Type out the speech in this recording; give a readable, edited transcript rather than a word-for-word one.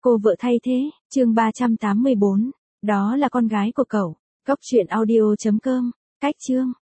Cô vợ thay thế, chương 384. Đó là con gái của cậu. Cốc truyện audio.com. Cách chương.